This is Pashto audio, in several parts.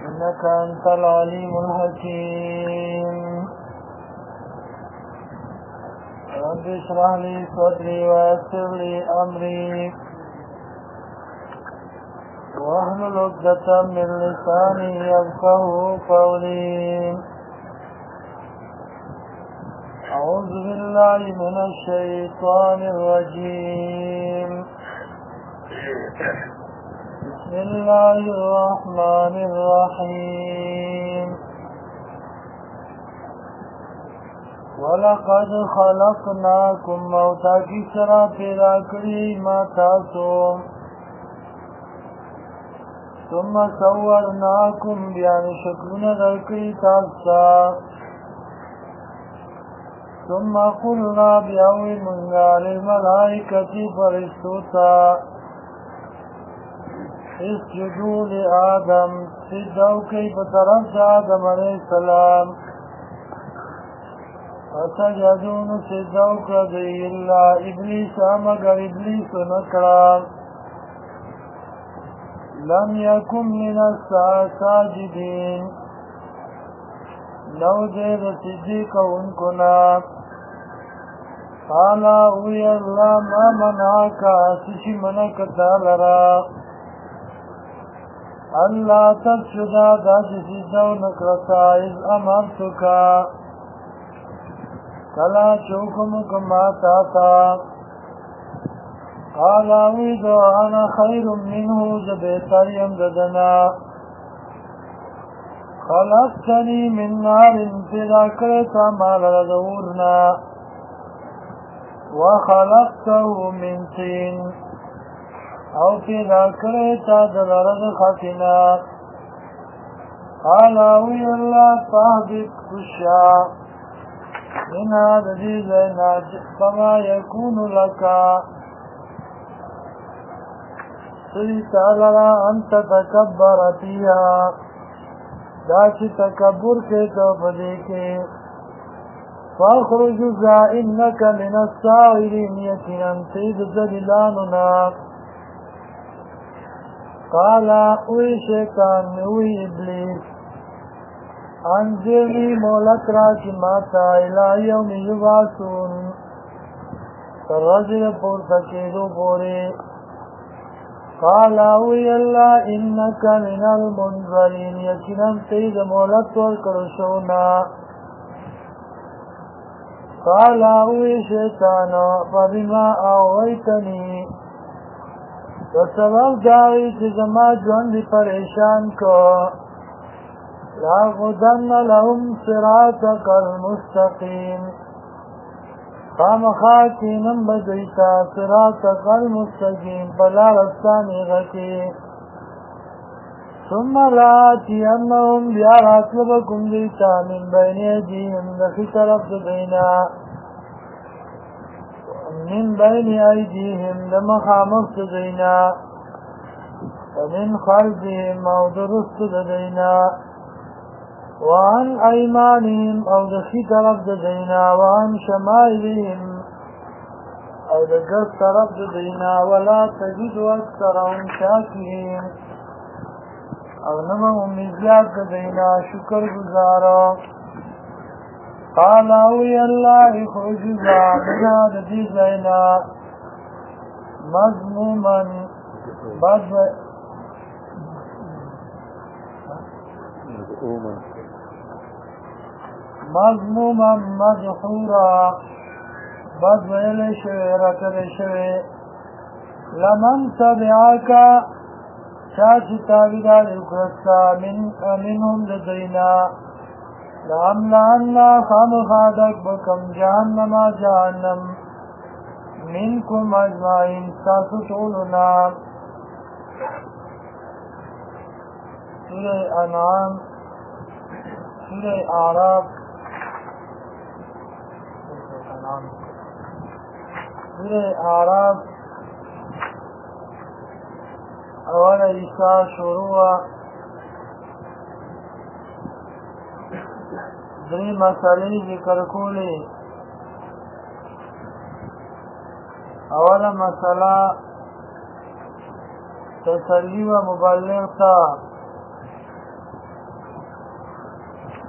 إنك أنت العليم الحكيم رب اشرح لي صدري ويسر لي أمري واحلل عقدة من لساني يفقهوا قولي أعوذ بالله من الشيطان الرجيم بسم الله الرحمن الرحيم ولقد خلقناكم موتا کی سرا پیدا کری ما تاسو ثم صورناكم بیان شکلون درکری تاسا ثم قلنا بیاوی منگا للملائکتی فرشتوتا اسجدوا لآدم سجدو کی بطرف آدم علیہ السلام فسجدون سجدو کردی اللہ ابلیس مگر ابلیس نکرا لم يكن من الساجدين لو دیر سجدی کونکنا قالا اوی اللہ ما منعاکا سشی منکتا لرا اللہ تسجدا دا سجدو نکرتا اذ امرتکا کلا چوکمکم آتاتا قال اوید انا خیر منه زبیتریم ددنا خلقتنی من نار پیدا کرتا مال ردورنا وخلقته من طین او پیدا کرتا دلرد خطنا قال اوی اللہ فاہدت کشا من هذا دیزینا فما یکون لکا سری تعالی انت تکبر فیها داچی تکبر کے توفدے کے فاخرج ذا انک من السائرین یقینا سید زلیلاننا قالا اوی شیطان اوی ابلیس انزلی مولک راکی ماتا الى یوم یبعثون ترجل پورتکیدو پوری قال اوی اللہ انکا من المنظرین یقیناً تید مولت ورکرشونا قال اوی شیطانا فبما آویتنی وسبب داوی چیزما جوندی پریشان کو لاغدن لهم صراطک المستقیم خامخاتینم بدیتا صراطک المستقیم بلا رستانی غکی ثم لآتینهم بیارات لبکم دیتا من بین ایدیهم دخی طرف دینا من بین ایدیهم دمخامخت دینا ومن خلفهم او درست دینا وعن ایمانهم او دخی طرف دینا وعن شمائلهم او دگس طرف دینا ولا تجد اکثرهم شاکرین او نمم زیاد دینا شکر گزارا قال اوی اللہ اخرج زامنا دی دینا مضموما مضموما مدحورا بد ویل شوی رکل شوی لمن تبعاکا چاچی تابدار اکرستا منهم لدینا لعملعنا خامخادک بکم جہنما جہنم منکم اجمعین ساسو طولنا سورہ انعام سورہ اعراف سورہ اعراف اول عیسیٰ شروع دری مسئلے ذکر کولی اول مسئلہ تسلی و مبلغ تا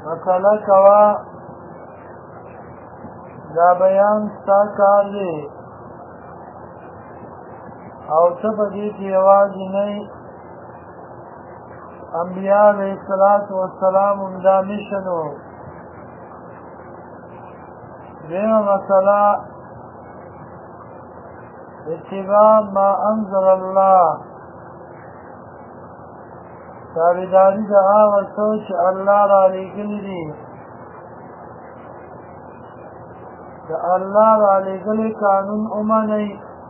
مسئله کوا دا بیان ستا کار دی او ته په دې کې یوازې نه انبیاء علیه السلام دا میشن و دیمه مسئله اتباع ما انزل الله تابعداري د هغه څه چې الله را لېږلي دي د الله را لېږلي قانون ومنئ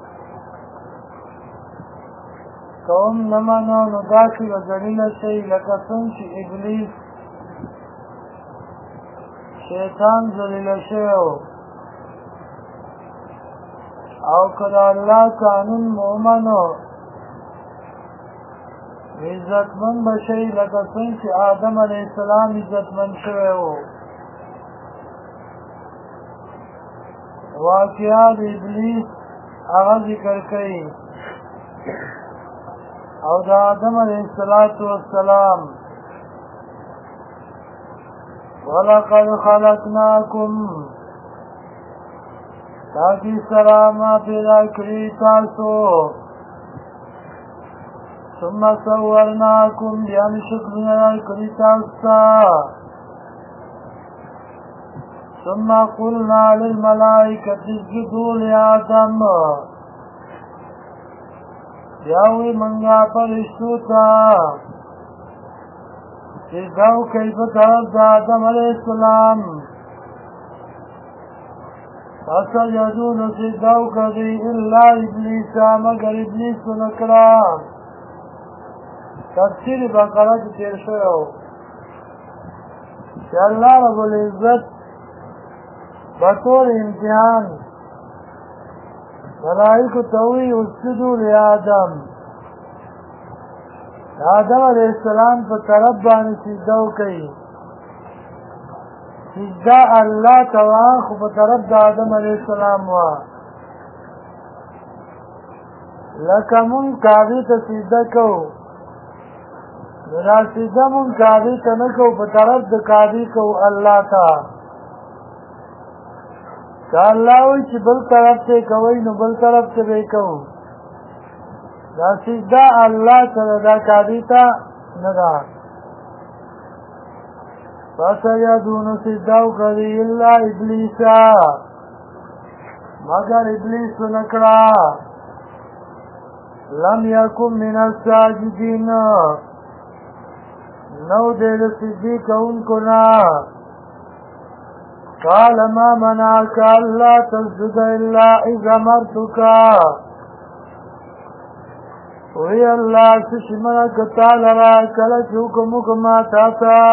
که هم نه منو نو داسې به ذلیله شئ لکه څنګه چې ابلیس شیطان ذلیله شوی و او که د الله قانون مو ومنو عزتمن به شئ لکه څنګه چې آدم علیه السلام عزتمن شوی و واقعه د ابلیس هغه ذکر کوي او د آدم علیه السلام ولقد خلقناکم تاکي سره ما پیدا کړي تاسو ثم صورناکم بیا مې شکلونه کړي تاسو ثم قلنا للملائکة اسجدوا لآدم بیاوی منگا پرشتو تا سجداو کئی بطرف دا آدم علیہ السلام فسجدون سجداو کردی اللہ ابلیسا مگر ابلیس نکڑا تفسیر بقرہ کی تیر شو کہ اللہ رب العزت بطور امتحان ملائکو توی اسجدوا لآدم آدم علیہ السلام په طرف باندې سجده وکړي سجده الله توا خو په طرف د آدم علیہ السلام وا لکه مونږ کعبې ته سجده کوو نو دا سجده مونږ کعبې ته نه کوو په طرف د کعبې کوو الله ته که الله وی چې بل طرف ته کوئ نو بل طرف ته به کوو دا سجده الله سره دا کعبې ته نه ده فسجدون سجده وکړي الا ابلیسا مگر ابلیس نکړه لم یکن من الساجدین نو دې د سجدې کوونکو نه قال ما منعك الا تسجد الا اذا امرتك وی الله سشمنك تعالی را کله حکم ما تا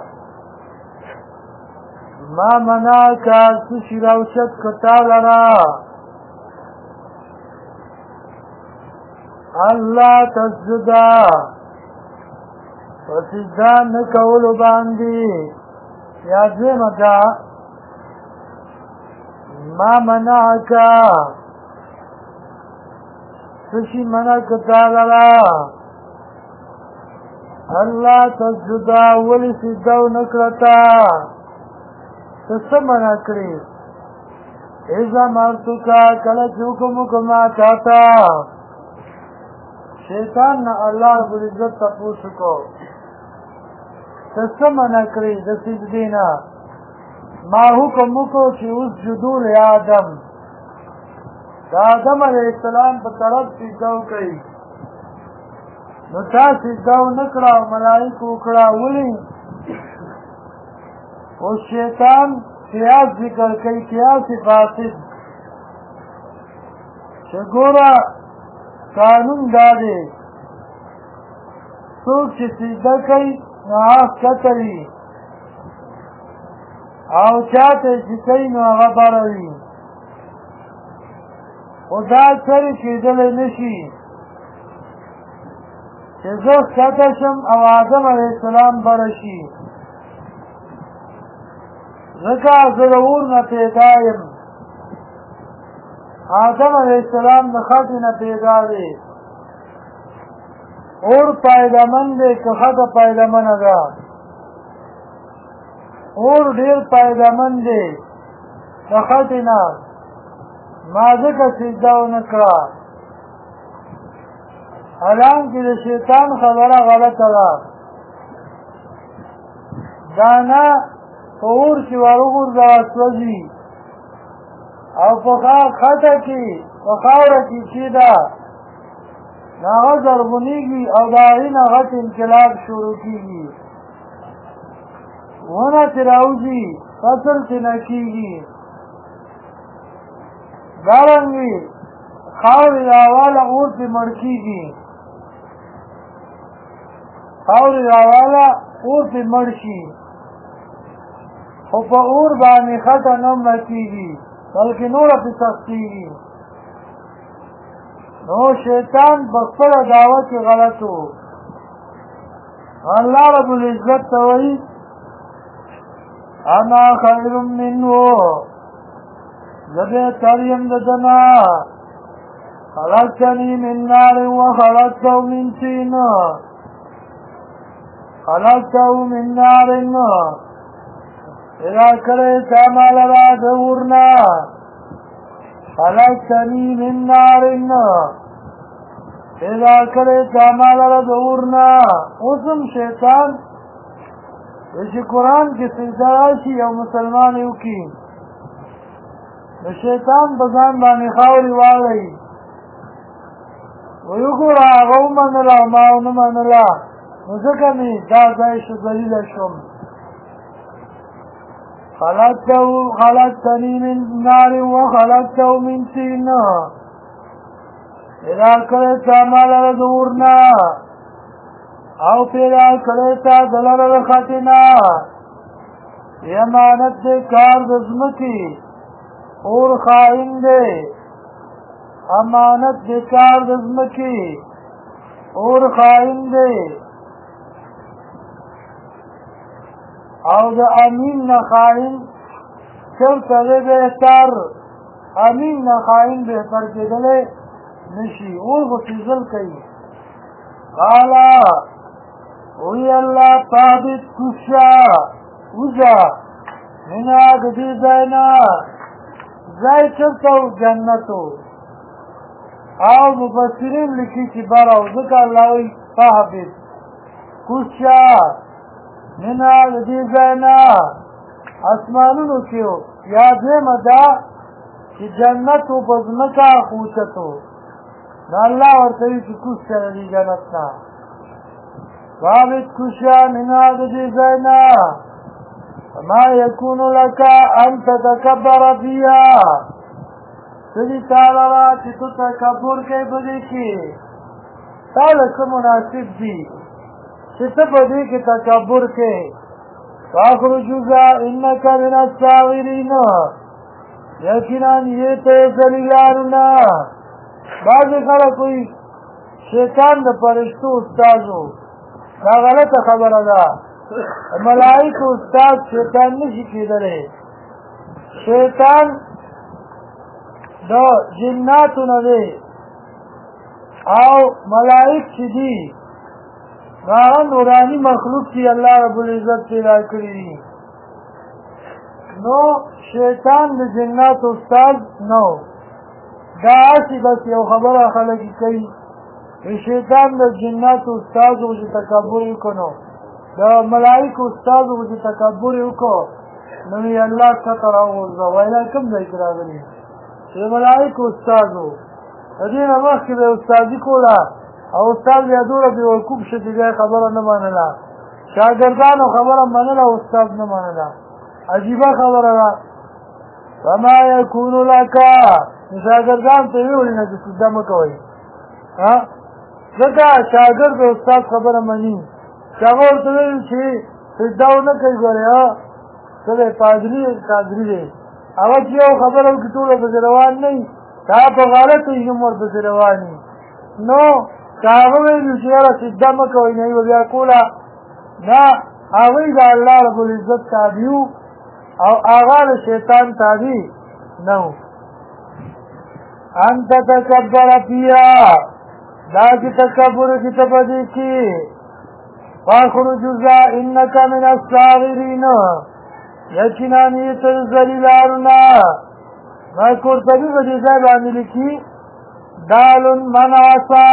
ما منعك سشراوشت تعالی را الله تسجد وسجدا نکول باندې یا دې مدا ما منعك سشي منعك تعالی الله تسجد ولی سجدو نکړتا تسمنا کړی اذا مرتکا کله حکم کما چاہتا شیطان نه الله رب العزت تاسو کو تسمنا کړی د سجدینا ما حکم کو چې اوس جدول آدم دا آدم علیہ السلام په طرف سجده کوي نو تا سجده نکړه ملائکه وکړه ولي او شیطان قیاس ذکر کوي قیاس فاسد چې ګوره قانون دا دی څوک چې سجده کوي نو هغه کتوي او چاته چې کوي نو هغه بره وي خو دا سړی کېدلی نه شي چې زه ښکته شم او آدم علیه السلام بره شي ځکه زه د اور نه پیدا یم آدم علیه السلام د خټې نه پیدا دی اور پایدمن دی که خټه پایدمنه ده اور ډیر فایدهمند دی د خټې نه ما ځکه سجده ونه کړه حالانکه د شیطان خبره غلطه ده دانه په اور کې وروغورځوه سوځي او په خټه کې په خاوره کې کېږده نو هغه زرغونېږي او د هغې نه غټ انقلاب شروع کېږي ونه ترې راوځي فصل ترې نه کېږي دارنګې خاورې راواله اور پرې مړ کېږي خاورې راواله اور پرې مړ شي خو په اور باندې خټه نه مړه کېږي بلکې نوره پرې سختېږي نو شیطان په خپله دعوه کې غلط و الله رب العزت ته وایي انا خیر منه زه بهتر یم د ده نه خلقتني من نار وخلقته من طين خلقته من نار پیدا کړی تا ما لره د اور نه خلقتني من نار پیدا کړی تا ما لره د اور نه اوس هم شیطان چې قرآن کې سجده راشي یو مسلمان یې وکړي د شیطان په ځان باندې خاورې واړوي ویې ګوره هغه ومنله او ما ونه منله نو ځکه مې دا ځای شو ذلیله شوم خلقتني من نار وخلقته من طين پیدا کړی تا ما لره د اور نه او پیدا کړی تا د لره د خټې نه امانت دی کار د ځمکې اور خائن دی امانت دی کار د ځمکې اور خائن دی او د امین نه خائن چرته دی بهتر امین نه خائن بهتر کېدلی نشي اور خو فضل کوي قالا وی الله ثابت کوشا وزا منا د دې ځای نه ځای چرته و جنتو او مفسرین لیکي چې بار او ځکه الله وی ثابت کوشا منا د دې ځای نه اسمانونو کې یا دویمه دا چې جنت و په ځمکه خوچتو نو الله ورته وي چې کوز شه د دې جنت نه ثابت کوشه منا د دې ځای نه ما یکون لک ان تتکبر فیها څه دي تا لره چې ته تکبر کوې په دې کې تا له څه مناسب دي چې ته په دې کې تکبر کوې فاخرج انک من الصاغرین یقینا یې ته ذلیلانو نه بعضې خلک وایي شیطان د فرشتو استاد و دا غلطه خبره ده ملائکو استاد شیطان نشي کېدلی شیطان د جناتو نه دی او ملائک چې دي هغه نوراني مخلوق چې الله رب العزت پیدا کړي دي نو شیطان د جناتو استاد نه دا هسې بس یو خبره خلک کوي شیطان د جناتو استاد و چې تکبر یې وکړو د ملائکو استاد و چې تکبر یې وکړو نو یې الله څخه راوغورځوه وینا کوم ځای کې راغلي چې د ملائکو استاد و د دې نه مخکې به استادي کوله او استاد بیا دومره بېوقوف شه چې بیا خبره نه منله شاګردانو خبره منله او استاد نه منله عجیبه خبره ده وما یکون لک شاګردان ته یې وویل نه چې سجده مه کوئ ځکه شاګرد د استاد خبره مني چې هغه ورته ویل چې سجده ونه کوي ګورې څه دی پادري قادري دی هغه چې یو خبره وکړي ټوله پسې روان نه وي دا په غلطو یې هم ورپسې روان وي نو که هغه ویلي چې یاره سجده مه کوئ نه یې به بیا کوله نه هغوی د الله رب العزت تابع وو او هغه د شیطان تابع نه وو ان تتکبر فیها دا چې تکبر چې ته په دې کې فاخرج انک من الصاغرین یقینا نیت ذلیلاننا قرطبي په دې ځای باندې لیکي دال من عصى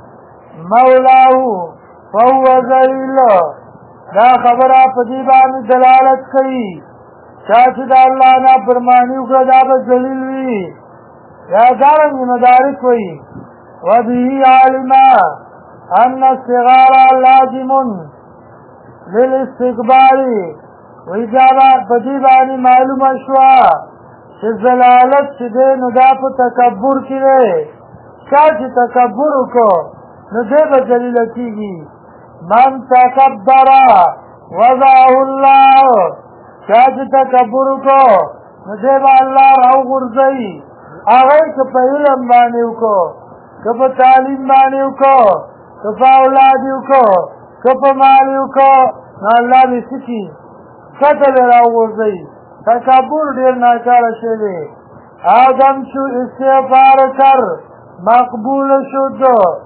مولاه فهو ذلیل دا خبره په دې باندې دلالت کوي چې د الله نافرماني وکړه دا به ذلیل وي یا دارنګ مدارک وایي وبه علم ان الصغار لازم للاستقبال وإجابة په دې باندې معلومه شوه چې ضلالت چې دی نو دا په تکبر کې دی چا چې تکبر وکړو نو دی به ذلیله کېږي من تکبر وضعه الله چا چې تکبر وکړو نو دی به الله راوغورځوي هغه یې که په علم باندې وکړو که په تعلیم باندې وکړو که په اولاد یې وکړو که په مال یې وکړو نو الله به څه کړي ښکته به راوغورځوي تکبر ډیر ناکاره شی دی آدم چو استغفار کر مقبول شد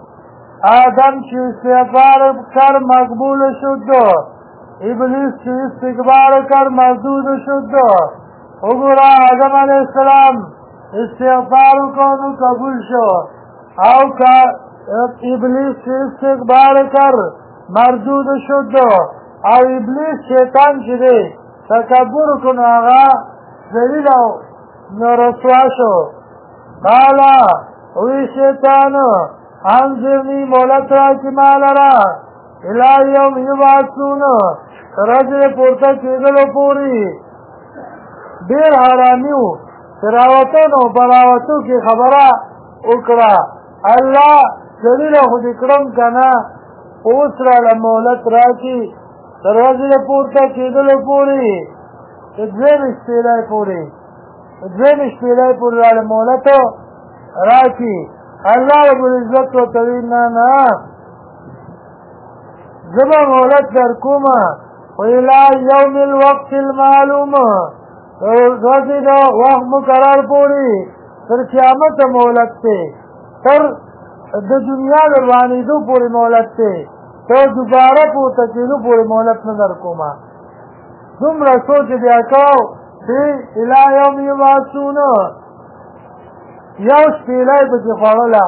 آدم چو استغفار کر مقبول شد ابلیس چو استکبار کر مردود شد وګوره آدم علیه السلام استغفار وکړو قبول شو او که ابلیس چو استکبار کر مردود شد او ابلیس شیطان چې دی تکبر کنو آغا ذلیل او رسوا شو قالا وی شیطانو انظرنی مولت را کی مالرا الہی یوم یبعثونو رجل پورتا کیدلو پوری دیر حرامیو تراوتنو براوتو کی خبره اکڑا اللہ ذلیل خود اکرم کنا اوس را لمولت را کی دروازه پورته کېدلو پورې دویم شپېلۍ پورې راله مهلت راکړي الله رب العزت ورته وایي نه زه به مهلت درکوم خو الی یوم الوقت المعلوم ورځې د وخت مقرر پورې تر قیامته مهلت دی تر د دنیا د روانېدو پورې مهلت دی تو دوباره پورته کېدو پورې مهلت نه درکومه دومره سوچ بیا کوو چې الی یوم یبعثون یو شپېلۍ پکې خوړله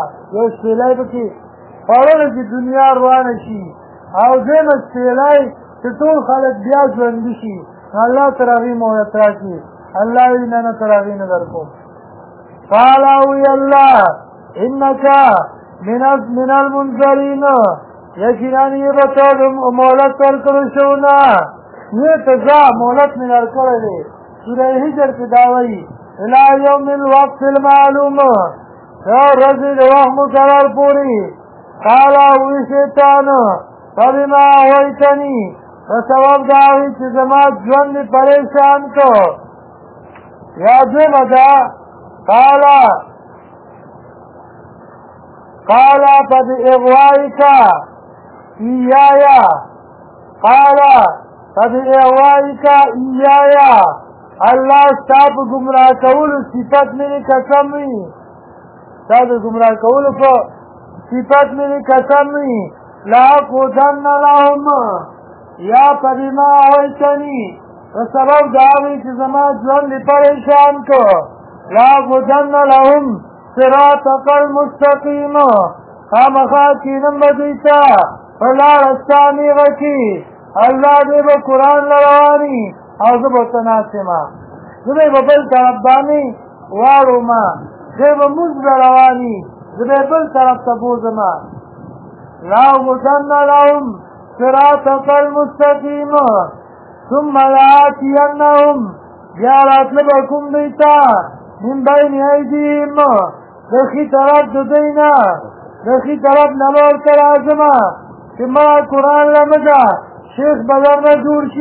چې دنیا روانه شي او دویمه شپېلۍ چې ټول خلک بیا ژوندي شي الله تر هغې مهلت راکړي الله وایي نه تر هغې نه درکوم قال وی الله انک من المنذرین یقینا یې به ته مهلت ورکړل شو نه یې ته ځه مهلت مې درکړی دی سوره هجر کې دا وایي الی یوم الوقت المعلوم ورځې د وخت مقرر پورې قال وی شیطان فبما اغویتنی په سبب د هغې چې زما ژوند مې پریشان کو یا دویمه ده قال فبإغوائك إياي الله ستا په ګمراه کولو صفت مې قسم وي ستا د ګمراه کولو په صفت مې قسم وي لأقعدن لهم یا فبما اغویتنی په سبب د هغې چې زما ژوند مې پریشان کو لأقعدن لهم صراطک المستقیم خامخا کینم به دوی ته په لاره ستا نیغه کې الله دې به قرآن لرواني او زه به ورته ناست یم زه به یې په بل طرف باندې واړوم زه به مونځ به رواني زه به یې بل طرف ته بوځم لأقعدن لهم صراطک المستقیم ثم لآتینهم بیا راتله به کوم دوی ته من بین ایدیهم د ښي طرف د دوی نه د ښي طرف نه به ورته راځم چې ما قرآن لمده شیخ به درنه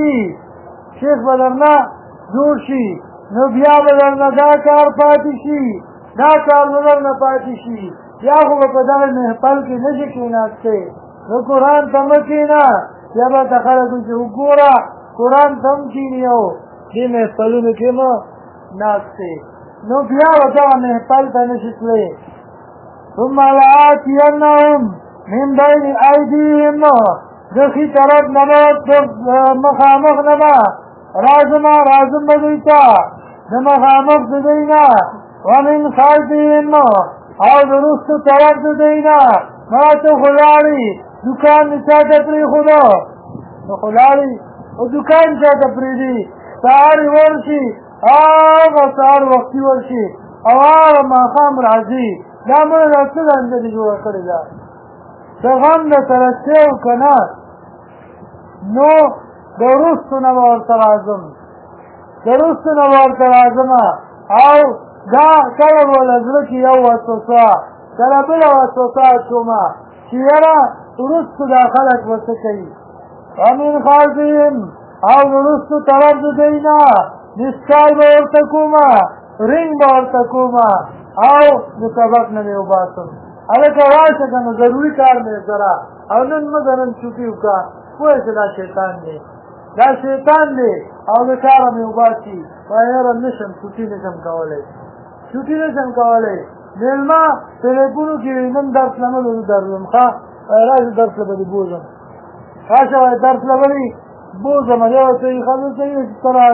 جوړ شي نو بیا به درنه دا کار پاتې شي دا کار به درنه پاتې شي بیا خو به په دغه محفل کې نه شي کېناستی نو قرآن ته مه کېنه بیا به ته خلک چې وګوره قرآن ته هم کېني او دې محفلونو کې مه ناستی نو بیا به دغه محفل ته نه شي تللی ثم لآتینهم من بین ایدیهم د ښي طرف نه به مخامخ نه به رازما رازم بدویتا دمخامق ددینا ومن خلفهم او درست طرف ددینا مراتو خلاړي دکان نچاته پری خدا خلاړي او دکان چاته پری دی سار ورشي هغه سار وختي ورشي او هغه ماقام راځي دا موږ راځو د اندې جوړ کړی دا څنګه د ترڅو کنه نو درست نه ورته راځم درست نه ورته راځم او دا کله ولزله کې یو وسوسه کله بل وسوسه شوما چې یاره درست دا خلک ورته کوي ومن خلفهم او درست طرف دینا نسکای به ورته کومه رنګ به ورته کومه او د سبق نه مې وباسم هلکه راشه که نو ضروري کار مې سره او نن مه نن چوټي وکړه پوه چې دا شیطان دی دا شیطان دی او د کاره مې وباسي وایي یاره نشم چوټي نشم کولی چوټي نشم کولی مېلمه ټلیفونو کې نن درس لملو درلم ښه راشه درس له به دې بوځم راشه وایي درس له به دې بوځم دی ورته وایي ښځه ته وایي چې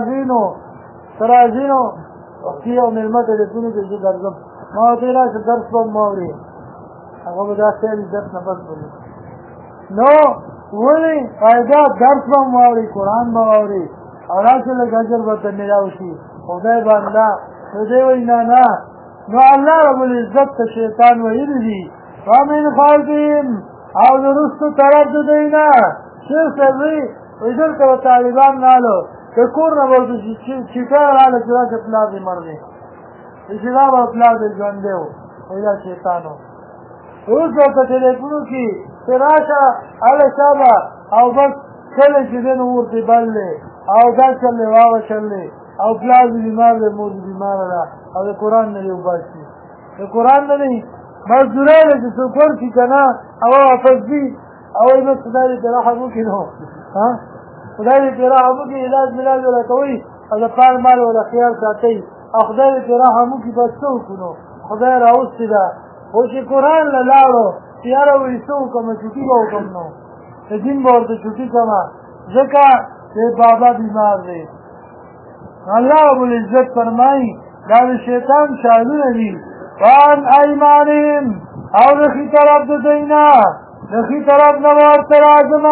ته راځې نو وختي یو مېلمه ټلیفونو کې زه درځم ما ورته وایي راشه درس به مه اورې هغه به دا خیالي درس نه بس بولي نو ولې فایده درس به مو واوري قرآن به واوري او راشه لږ اجر به ته میلاو شي خدای به الله نو دی وایي نه نه نو الله رب العزت ته شیطان ویلي دي ومن خلفهم او د وروستو طرف د دوی نه شیخ صاحب وایي دلته به طالبان رالو د کور نه به ورته چیټه راله چې راشه پلار دې مړ دی چې دا به پلار دې ژوندی و وایي دا شیطان و اوس ورته ټلیفونو کې چې راشه هله شابه او بس کله چې دی نو ورته بل دی او دا چل دی واغه چل دی او پلار دې بیمار دی مور دې بیماره ده او د قرآن نه دې وباسي د قرآن نه دی مزدورۍ ده چې څوک ورشي که نه او واپس ځي او وایي بس خدای دې پرې رحم وکړي نو خدای دې پرې رحم وکړي علاج ملاج وله کوئ او د پال مال وله خیال ساتئ او خدای دې پرې رحم وکړي بس څه وکړو نو خدای راوستې ده خو چې قرآن له لاړو چې یاره وایي څه وکړم چوټي به وکړم نو د دین به ورته چوټي کړمه ځکه چې بابا بیمار دی الله رب العزت فرمایي دا د شیطان چالونه دي وان ایمانهم او د ښي طرف د دوی نه د ښي طرف نه به ورته راځم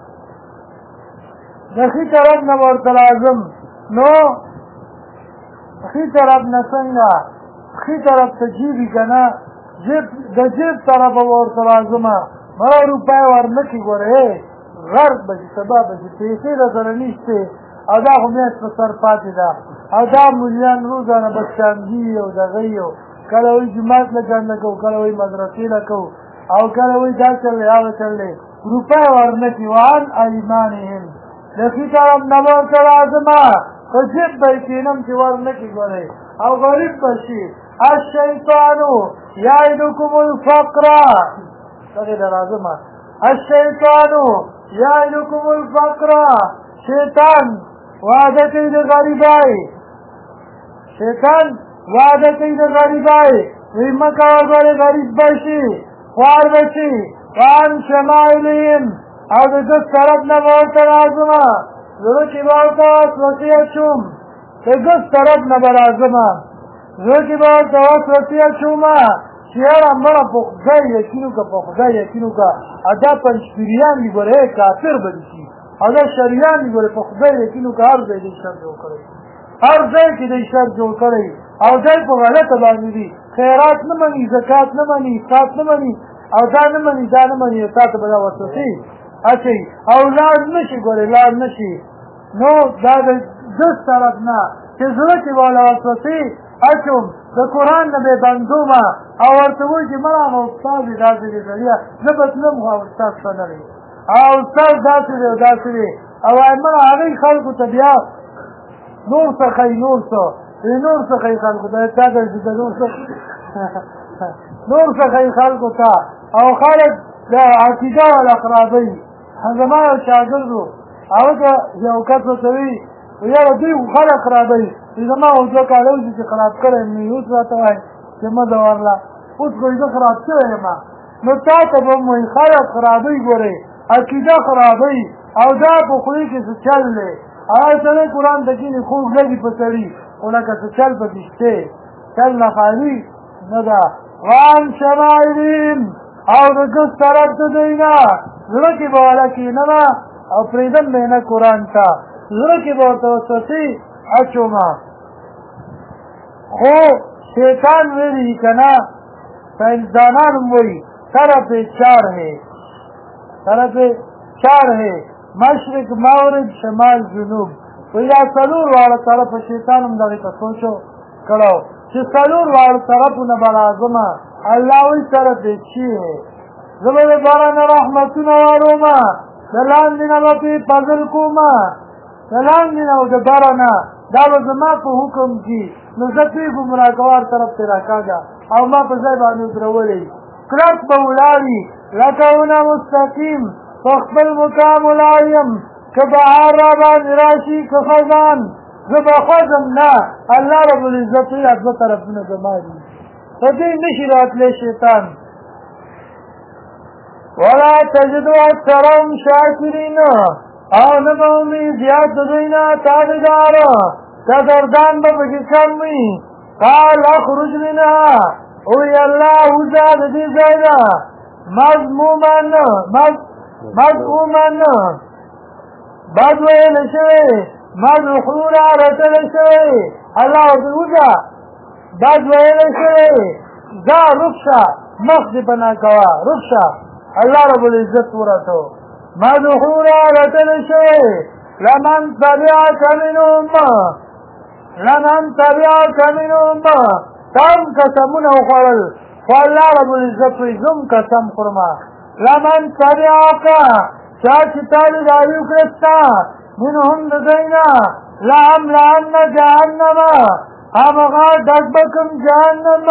د ښي طرف نه به ورته راځم نو ښي طرف نه څنګه ښي طرف ته جیبي که نه د جیب طرف به ورته راځم مړه روپۍ ورنکړي ګوره غرق به شي سبا به شي پیسې در سره نشتې او دا خو میاشت په سر پاتې ده او دا ملیان روزانه بچانګي او دغه یو کله وایي جومات له ګنډه کوو کله وایي مدرسې له کوو او کله وایي دا چل دی هغه چل دی روپۍ ورنکړي وان ایمانهم د ښي طرف نه به ورته راځم په جیب به یې کښېنم چې ورنکړي ګورئ او غریب به شي الشیطانو یعدکم الفقر دغې ته راځم الشیطانو یعدکم الفقر شیطان وعده کوي د غریبۍ شیطان وعده کوي د غریبۍ وایي مه کوه ګورې غریب به شي خوار به شي وان شمائلهم او د ده طرف نه به ورته راځم زړه کې به ورته وسوسې اچوم د ده طرف نه به راځم زړه کې به ورته وسوسې اچوم چې یاره مړه په خدای یقین وکړه په خدای یقین وکړه دا پنجپیریان دي ګوره کافر به دي شي او دا شریان دي ګوره په خدای یقین وکړه هر ځای دی شر جوړ کړی هر ځای کې دی شر جوړ کړی او دی په غلطه باندې دي خیرات نه مني زکات نه مني افراط نه مني او دا نه مني دا نه مني او تا ته به دا وسوسې اچوي او لاړ نه شي ګورې لاړ نه شي نو دا د ده طرف نه چې زړه کې والا وسوسې اچوم د قرآن نه به بندوم او ورته وایي چې مړه هغه استاد دی داسې دی سړیه زه به تلم خو استاد ښه نه دی او استاد داسې دی او داسې دی او وایي مړه هغوی خلکو ته بیا نور څه ښایي نور څه نور څه ښایي خلکو ته تا ته چې د نور څه ښایي خلکو ته او خلک د عقیده والا خرابوي زما یو شاګرد و هغه ته یو کس ورته وایي یاره دوی خلک خرابوي زما اوس 2 کاله وشي چې خراب کړی مې اوس راته وایي چې مه ده ورله اوس خو زه خراب شوی یم نو تا ته به م وایي خلک خرابوي ګورئ عقیده خرابوي او دا په خولې کې څه چل دی هغه سړی قرآن ته کښېني خوږ لګي په سړي خو لکه څه چل پکې شته چل نه خالي نه ده. وان شمائلهم او د ګس طرف د دوی نه زړه کې به والا کښېنمه او پرېږدم به یې نه قرآن ته زړه کې به ورته وسوسې اچومه. خو شیطان ویلي که نه سائنسدانان هم وایي طرف چار ہے مشرق مغرب شمال جنوب وی دا څلور واړه طرف شیطان هم دغې ته سوچو کړو چې څلور واړه طرفونه به راځمه الله وی طرف چی ہے زه به د باره نه رحمتونه واړومه د لاندې نه به پرې فضل کومه د لاندې نه او د بره نه دا به زما په حکم کې نو زه پرې ګمراه کوار طرف ته راکاږه او ما په ځای باندې ودرولئ کلک به ولاړي لکه ونه مستقیم په خپل مقام ولاړ که بهار را باندې راشي که خزان زه به خوځم نه الله رب العزت وایي دوه طرفونه زما دي په دې نشي راتلی شیطان. ولا تجد اکثرهم شاکرین او نه به ومي زیات د دوی نه تابعداره قدردان به پکې کم وي. قال اخرج منها اوی الله وزا د دې ځای نه مذمومن بد ویل شوی مدحورا رټل شوی الله ورته وزا بد ویل شوی ځه رخصه مخ دې پناه کوه رخصه الله رب العزت ورته مدحورا رټل شوی لمن تبعك منهم تم قسمونه وخوړل خو الله رب العزت وایي زم قسم خورمه لمن تبعک چا چې تابعداري وکړه ستا منهم د دوی نه لأملأن جهنم همغه ډک به کړم جهنم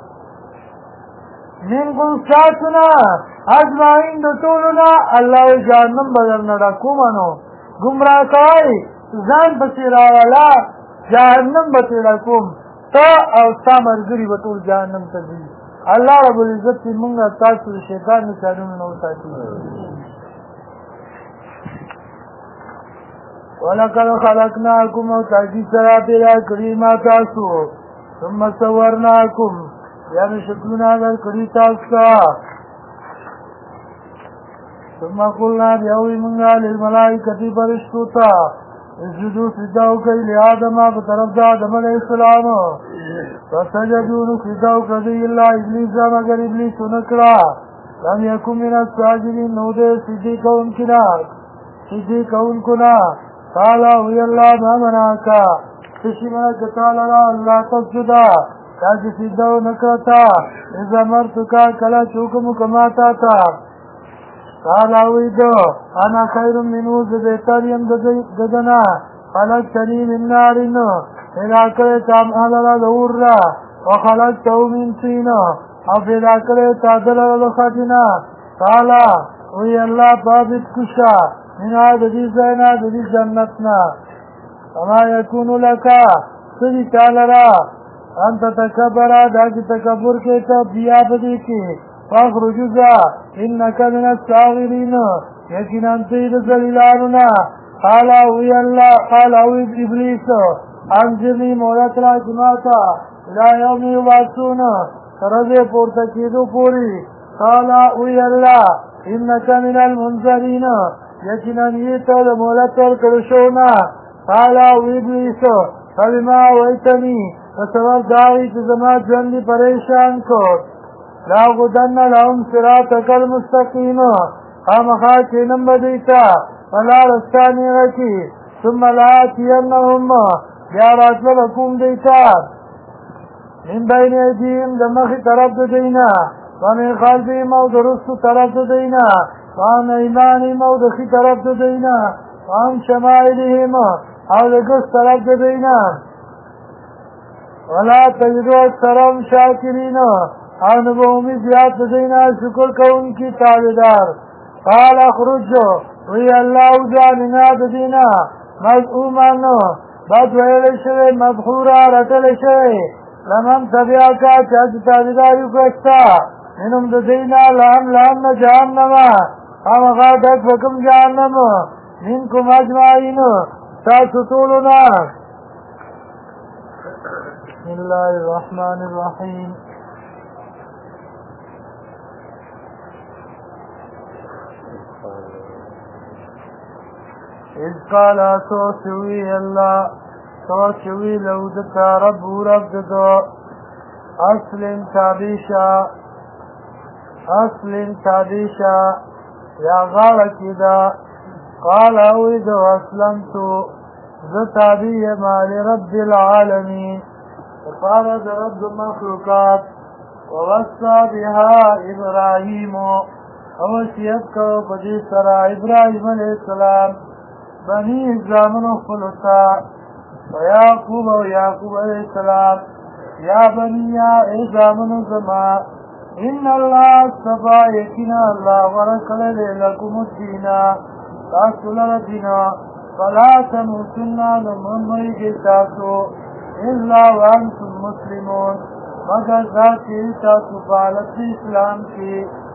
منکم ستاسو نه اجمعین د ټولو نه الله وایي جهنم به درنه ډکومه نو ګمراه کوئ ځان پسې راوله جهنم به ترې ډکوم ته او ستا ملګري به ټول جهنم ته ځي. الله رب العزت دې مونږ تاسو د شیطان د چارونو نه وساتي. ولقد خلقناکم او تحقیق سره پیدا کړي ما تاسو ثم صورناکم بیا مې شکلونه درکړي تاسو ته ثم قلنا بیا وایي مونږ للملائکة فرشتو ته اسجدوا سجده وکړئ لآدم په طرف د آدم علیه السلام فسجدوا نو سجده وکړه دوی الا ابلیس مګر ابلیس ونه کړه لم یکن من الساجدین نو دی سجدې کوونکو نه قال وی الله ما منعک څه شي منع کړه تا لره الله تسجده تا چې سجده ونه کړه تا اذ امرتک کله چې حکم وکړم ما تا ته قال اویدو انا خیر منو زه بهتر یم د ده نه خلقتني من نار پیدا کړی تا ما لره د اور نه وخلقته من طین او پیدا کړی تا ده لره د خټې نه قال وی الله ثابت کشه منها د دې ځای نه د دې جنت نه وما یکون لک څه دي تا لره ان تتکبره دا چې تکبر کوې ته بیا په دې کې فاخرج ذا انك من الصاغرين یقینا ته د ذلیلانو نه قال وی الله قال وی ابلیس انجلی مولات را جماعتا الى یوم یبعثون ترځه پورته کېدو پوری قال وی الله انك من المنذرين یقینا ته د مولات ورکړل شو نه قال وی ابلیس فبما ویتنی فسبب داوی چې زما ژوند پریشان کو لا غدن لهم صراطك المستقيم خامخا چینم بدیتا ولا رستانی غکی ثم لآتینهم بیا راتل بکوم دیتا من بین ایدیم دمخی طرف دینا ومن خلفهم او درست طرف دینا وعن ایمانهم او دخی طرف دینا وعن شمائلهم او دگس طرف دینا ولا تجدو اکثرهم شاکرین او نبومی زیاد دینا شکر کون کی تابدار قال اخرج وی اللہ اوزاننا دینا مذعومانو بد ویل شوی مدحورا رٹل شوی لمن تبعکا چاچ تابداری کشتا منم دینا لهم جہنم ہم غادت وکم جہنم منکم اجمعین تاسو ټولنا بسم الله الرحمن الرحیم اذ قال سوچوی اللہ سوچوی لودتا رب ددو اسلم تابیشا یا غالکی دا قال اوید اسلمتو زتابی مال رب العالمین وقال رب المخلوقات ووصى بها ابراهیم ووصیت کو بدی سرا ابراہیم علیہ السلام بنی زامن خلطا ویعقوب ویعقوب علیہ السلام یا بنی زامن زمان ان اللہ صفا یقینا اللہ ورکل لکم الدین تاسل الدین فلا تموتن نمنی جتاسو الا وانتم مسلمون مگر ذاتی تاسو فعلت اسلام کی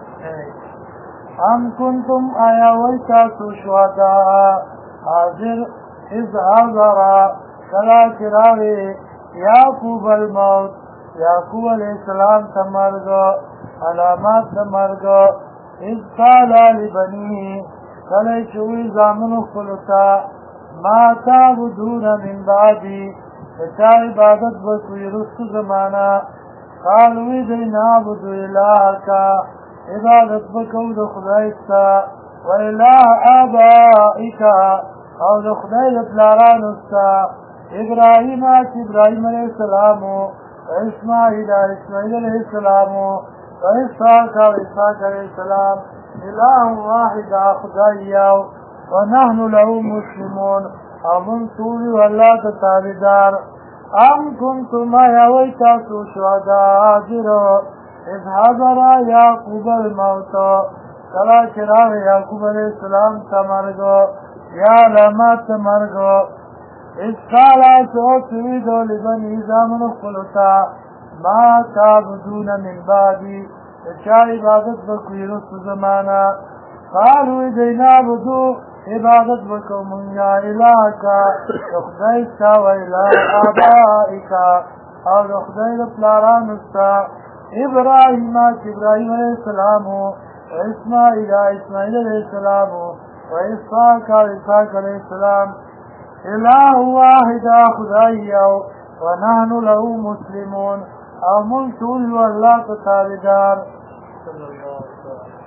ام کنتم آیا ویتاسو شہداء حاضر اذ حضر کلا چراغی یعقوب الموت یعقوب علیہ السلام تمرگ علامات تمرگ اذ قال لبنی کلی چوی زامن خلطا ما تعبدون من بعدی اچا عبادت بسوی رست زمانا قالوی دی نعبد الہ کا عبادت بکو د خدایستا و الہ آبائکا او د خدای د پلارانستا ابراہیم ابراہیم علیہ السلام و اسماعیل علیہ السلام و اسحاق علیہ السلام الہ واحد خدایاو و نحن له مسلمون امن طولی واللہ تتابدار ام کنتم یویتاسو شہداء حاضر اذ حضر یعقوب الموت کلا چراغ یعقوب علیہ السلام تمرگو یا علامات تمرگو اذ قالا سوچویدو لبنی زامن خلطا ما تعبدون من بعدی اچا عبادت بکوی رسو زمانا قالوی دینا بدو عبادت بکو منیا الہ کا رخدیستا و الہ آبائکا او رخدیل پلارانستا ابراہیم ابراہیم علیہ السلام و اسماعیل علیہ السلام و اسحاق علیہ السلام الہ واحد خدایو و نحن له مسلمون او من طول واللہ تتابدار صلی اللہ علیہ وسلم